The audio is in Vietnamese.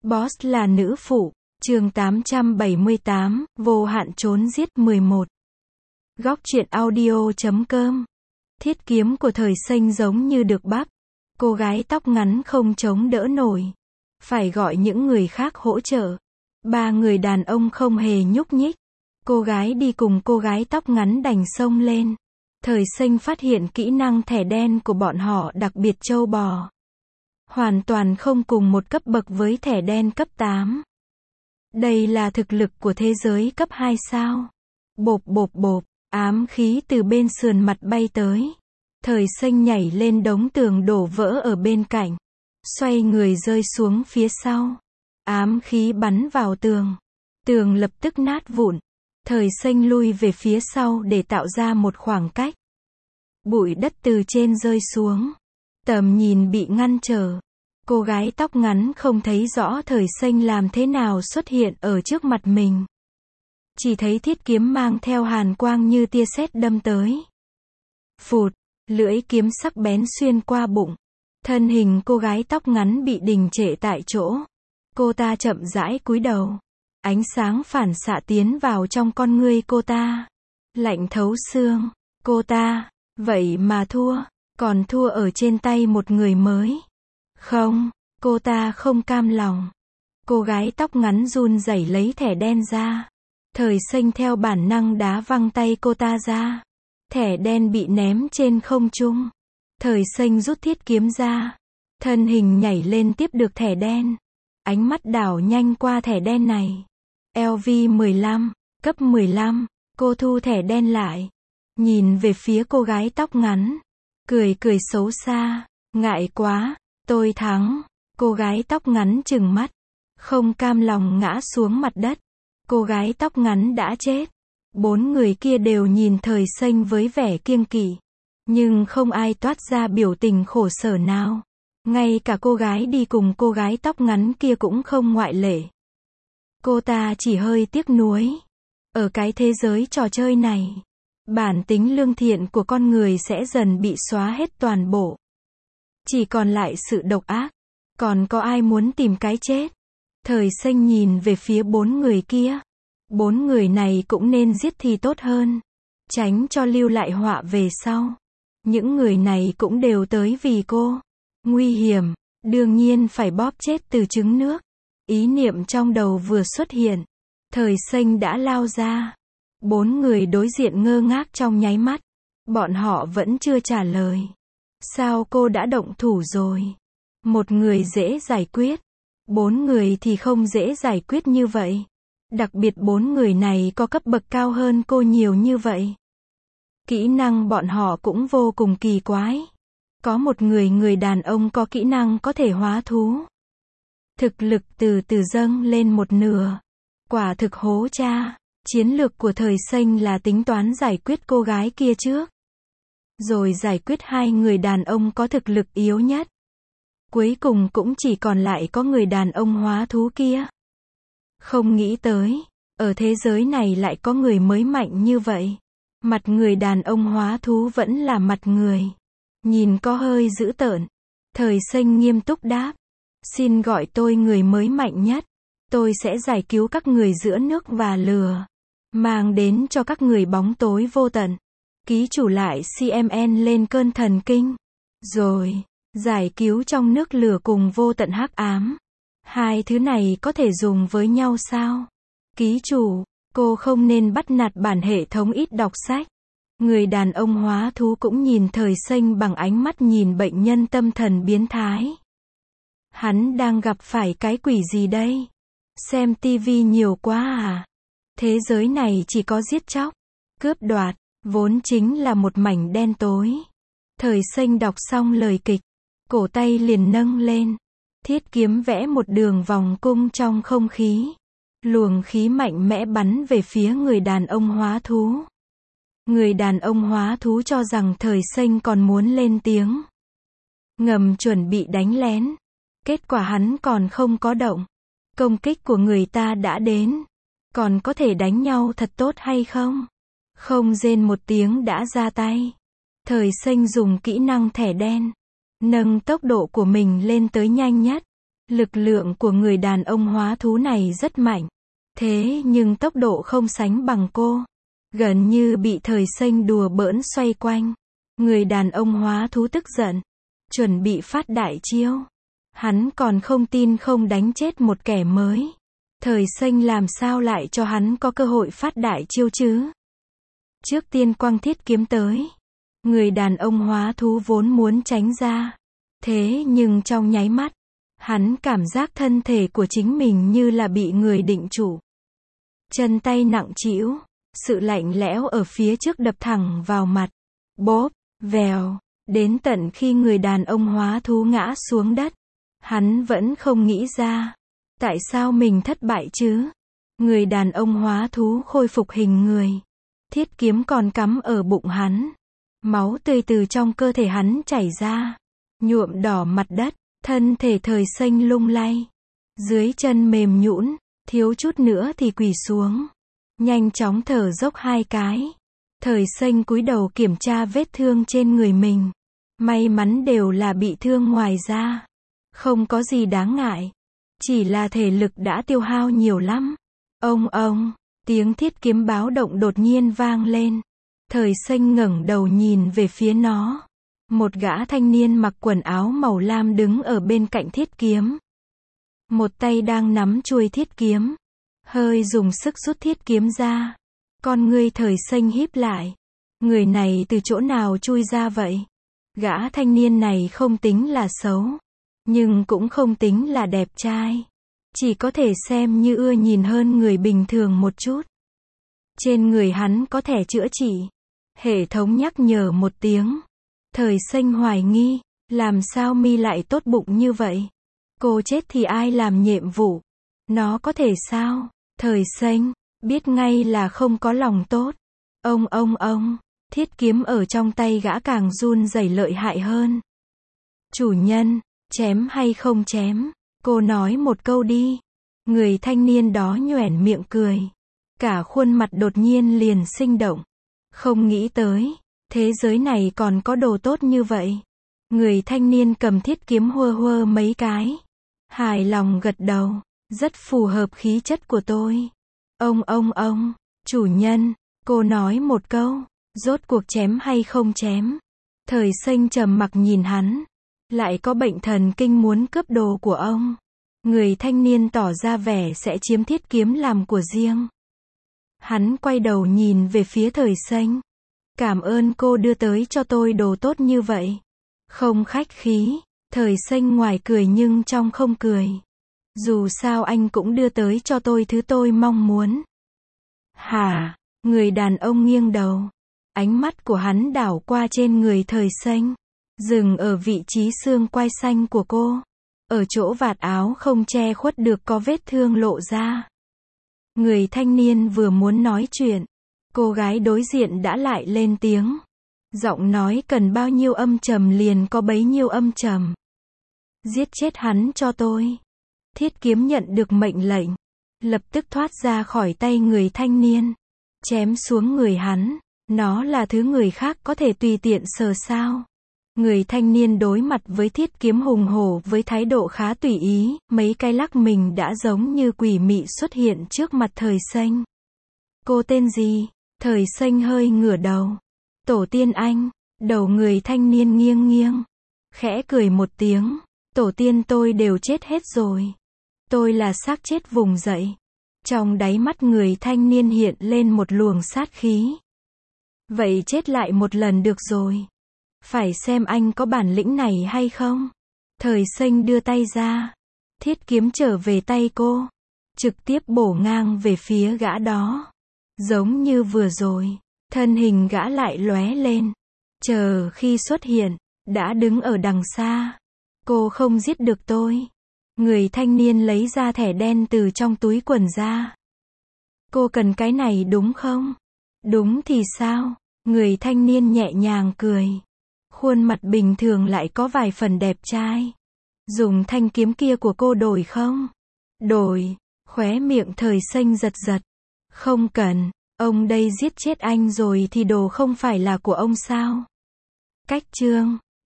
Boss là nữ phụ. Chương 878, vô hạn trốn giết 11. Góc truyện audio.com. Thiết kiếm của thời xanh giống như được bắp. Cô gái tóc ngắn không chống đỡ nổi. Phải gọi những người khác hỗ trợ. Ba người đàn ông không hề nhúc nhích. Cô gái đi cùng cô gái tóc ngắn đành xông lên. Thời xanh phát hiện kỹ năng thẻ đen của bọn họ đặc biệt trâu bò. Hoàn toàn không cùng một cấp bậc với thẻ đen cấp 8. Đây là thực lực của thế giới cấp 2 sao? Bộp bộp bộp, ám khí từ bên sườn mặt bay tới. Thời xanh nhảy lên đống tường đổ vỡ ở bên cạnh. Xoay người rơi xuống phía sau. Ám khí bắn vào tường. Tường lập tức nát vụn. Thời xanh lui về phía sau để tạo ra một khoảng cách. Bụi đất từ trên rơi xuống. Tầm nhìn bị ngăn trở. Cô gái tóc ngắn không thấy rõ thời xanh làm thế nào xuất hiện ở trước mặt mình. Chỉ thấy thiết kiếm mang theo hàn quang như tia sét đâm tới. Phụt, lưỡi kiếm sắc bén xuyên qua bụng. Thân hình cô gái tóc ngắn bị đình trệ tại chỗ. Cô ta chậm rãi cúi đầu. Ánh sáng phản xạ tiến vào trong con ngươi cô ta. Lạnh thấu xương. Cô ta, vậy mà thua, còn thua ở trên tay một người mới. Không, cô ta không cam lòng. Cô gái tóc ngắn run rẩy lấy thẻ đen ra. Thời xanh theo bản năng đá văng tay cô ta ra. Thẻ đen bị ném trên không trung. Thời xanh rút thiết kiếm ra. Thân hình nhảy lên tiếp được thẻ đen. Ánh mắt đảo nhanh qua thẻ đen này. LV15, cấp 15, cô thu thẻ đen lại. Nhìn về phía cô gái tóc ngắn. Cười cười xấu xa, ngại quá, tôi thắng. Cô gái tóc ngắn trừng mắt. Không cam lòng ngã xuống mặt đất. Cô gái tóc ngắn đã chết. Bốn người kia đều nhìn thời xanh với vẻ kiêng kỵ. Nhưng không ai toát ra biểu tình khổ sở nào. Ngay cả cô gái đi cùng cô gái tóc ngắn kia cũng không ngoại lệ. Cô ta chỉ hơi tiếc nuối. Ở cái thế giới trò chơi này, bản tính lương thiện của con người sẽ dần bị xóa hết toàn bộ. Chỉ còn lại sự độc ác. Còn có ai muốn tìm cái chết? Thời xanh nhìn về phía bốn người kia. Bốn người này cũng nên giết thì tốt hơn. Tránh cho lưu lại họa về sau. Những người này cũng đều tới vì cô. Nguy hiểm, đương nhiên phải bóp chết từ trứng nước. Ý niệm trong đầu vừa xuất hiện. Thời xanh đã lao ra. Bốn người đối diện ngơ ngác trong nháy mắt. Bọn họ vẫn chưa trả lời. Sao cô đã động thủ rồi? Một người dễ giải quyết. Bốn người thì không dễ giải quyết như vậy. Đặc biệt bốn người này có cấp bậc cao hơn cô nhiều như vậy. Kỹ năng bọn họ cũng vô cùng kỳ quái. Có một người đàn ông có kỹ năng có thể hóa thú. Thực lực từ từ dâng lên một nửa. Quả thực hố cha. Chiến lược của thời xanh là tính toán giải quyết cô gái kia trước. Rồi giải quyết hai người đàn ông có thực lực yếu nhất. Cuối cùng cũng chỉ còn lại có người đàn ông hóa thú kia. Không nghĩ tới, ở thế giới này lại có người mới mạnh như vậy. Mặt người đàn ông hóa thú vẫn là mặt người. Nhìn có hơi dữ tợn. Thời xanh nghiêm túc đáp. Xin gọi tôi người mới mạnh nhất. Tôi sẽ giải cứu các người giữa nước và lửa. Mang đến cho các người bóng tối vô tận. Ký chủ lại CMN lên cơn thần kinh. Rồi, giải cứu trong nước lửa cùng vô tận hắc ám. Hai thứ này có thể dùng với nhau sao? Ký chủ, cô không nên bắt nạt bản hệ thống ít đọc sách. Người đàn ông hóa thú cũng nhìn thời xanh bằng ánh mắt nhìn bệnh nhân tâm thần biến thái. Hắn đang gặp phải cái quỷ gì đây? Xem tivi nhiều quá à? Thế giới này chỉ có giết chóc, cướp đoạt, vốn chính là một mảnh đen tối. Thời xanh đọc xong lời kịch, cổ tay liền nâng lên. Thiết kiếm vẽ một đường vòng cung trong không khí. Luồng khí mạnh mẽ bắn về phía người đàn ông hóa thú. Người đàn ông hóa thú cho rằng thời xanh còn muốn lên tiếng. Ngầm chuẩn bị đánh lén. Kết quả hắn còn không có động. Công kích của người ta đã đến. Còn có thể đánh nhau thật tốt hay không? Không rên một tiếng đã ra tay. Thời xanh dùng kỹ năng thẻ đen. Nâng tốc độ của mình lên tới nhanh nhất. Lực lượng của người đàn ông hóa thú này rất mạnh. Thế nhưng tốc độ không sánh bằng cô. Gần như bị Thời Xanh đùa bỡn xoay quanh. Người đàn ông hóa thú tức giận. Chuẩn bị phát đại chiêu. Hắn còn không tin không đánh chết một kẻ mới. Thời Xanh làm sao lại cho hắn có cơ hội phát đại chiêu chứ? Trước tiên quăng thiết kiếm tới. Người đàn ông hóa thú vốn muốn tránh ra. Thế nhưng trong nháy mắt, hắn cảm giác thân thể của chính mình như là bị người định trụ. Chân tay nặng trĩu, sự lạnh lẽo ở phía trước đập thẳng vào mặt. Bốp, vèo, đến tận khi người đàn ông hóa thú ngã xuống đất. Hắn vẫn không nghĩ ra. Tại sao mình thất bại chứ? Người đàn ông hóa thú khôi phục hình người. Thiết kiếm còn cắm ở bụng hắn. Máu tươi từ trong cơ thể hắn chảy ra. Nhuộm đỏ mặt đất. Thân thể Thời Xanh lung lay. Dưới chân mềm nhũn, thiếu chút nữa thì quỳ xuống. Nhanh chóng thở dốc 2 cái. Thời Xanh cúi đầu kiểm tra vết thương trên người mình. May mắn đều là bị thương ngoài da. Không có gì đáng ngại. Chỉ là thể lực đã tiêu hao nhiều lắm. Ông, tiếng thiết kiếm báo động đột nhiên vang lên. Thời Xanh ngẩng đầu nhìn về phía nó. Một gã thanh niên mặc quần áo màu lam đứng ở bên cạnh thiết kiếm. Một tay đang nắm chuôi thiết kiếm. Hơi dùng sức rút thiết kiếm ra. Con ngươi Thời Xanh híp lại. Người này từ chỗ nào chui ra vậy? Gã thanh niên này không tính là xấu. Nhưng cũng không tính là đẹp trai. Chỉ có thể xem như ưa nhìn hơn người bình thường một chút. Trên người hắn có thẻ chữa trị. Hệ thống nhắc nhở một tiếng. Thời Xanh hoài nghi. Làm sao mi lại tốt bụng như vậy? Cô chết thì ai làm nhiệm vụ? Nó có thể sao? Thời Xanh biết ngay là không có lòng tốt. Ông. Thiết kiếm ở trong tay gã càng run rẩy lợi hại hơn. Chủ nhân, chém hay không chém? Cô nói một câu đi. Người thanh niên đó nhoẻn miệng cười. Cả khuôn mặt đột nhiên liền sinh động. Không nghĩ tới, thế giới này còn có đồ tốt như vậy. Người thanh niên cầm thiết kiếm hơ mấy cái. Hài lòng gật đầu. Rất phù hợp khí chất của tôi. Ông, chủ nhân, cô nói một câu. Rốt cuộc chém hay không chém? Thời Xanh trầm mặc nhìn hắn. Lại có bệnh thần kinh muốn cướp đồ của ông. Người thanh niên tỏ ra vẻ sẽ chiếm thiết kiếm làm của riêng. Hắn quay đầu nhìn về phía Thời Xanh. Cảm ơn cô đưa tới cho tôi đồ tốt như vậy. Không khách khí. Thời Xanh ngoài cười nhưng trong không cười. Dù sao anh cũng đưa tới cho tôi thứ tôi mong muốn. Hả? Người đàn ông nghiêng đầu. Ánh mắt của hắn đảo qua trên người Thời Xanh. Dừng ở vị trí xương quai xanh của cô. Ở chỗ vạt áo không che khuất được có vết thương lộ ra. Người thanh niên vừa muốn nói chuyện. Cô gái đối diện đã lại lên tiếng. Giọng nói cần bao nhiêu âm trầm liền có bấy nhiêu âm trầm. Giết chết hắn cho tôi. Thiết kiếm nhận được mệnh lệnh. Lập tức thoát ra khỏi tay người thanh niên. Chém xuống người hắn. Nó là thứ người khác có thể tùy tiện sờ sao. Người thanh niên đối mặt với thiết kiếm hùng hổ với thái độ khá tùy ý. Mấy cái lắc mình đã giống như quỷ mị xuất hiện trước mặt Thời Xanh. Cô tên gì? Thời Xanh hơi ngửa đầu. Tổ tiên anh. Đầu người thanh niên nghiêng. Khẽ cười một tiếng. Tổ tiên tôi đều chết hết rồi. Tôi là xác chết vùng dậy. Trong đáy mắt người thanh niên hiện lên một luồng sát khí. Vậy chết lại một lần được rồi. Phải xem anh có bản lĩnh này hay không. Thời Xanh đưa tay ra. Thiết kiếm trở về tay cô. Trực tiếp bổ ngang về phía gã đó. Giống như vừa rồi. Thân hình gã lại lóe lên. Chờ khi xuất hiện. Đã đứng ở đằng xa. Cô không giết được tôi. Người thanh niên lấy ra thẻ đen từ trong túi quần ra. Cô cần cái này đúng không? Đúng thì sao? Người thanh niên nhẹ nhàng cười. Khuôn mặt bình thường lại có vài phần đẹp trai. Dùng thanh kiếm kia của cô đổi không? Đổi. Khóe miệng Thời Xanh giật. Không cần. Ông đây giết chết anh rồi thì đồ không phải là của ông sao? Cách chương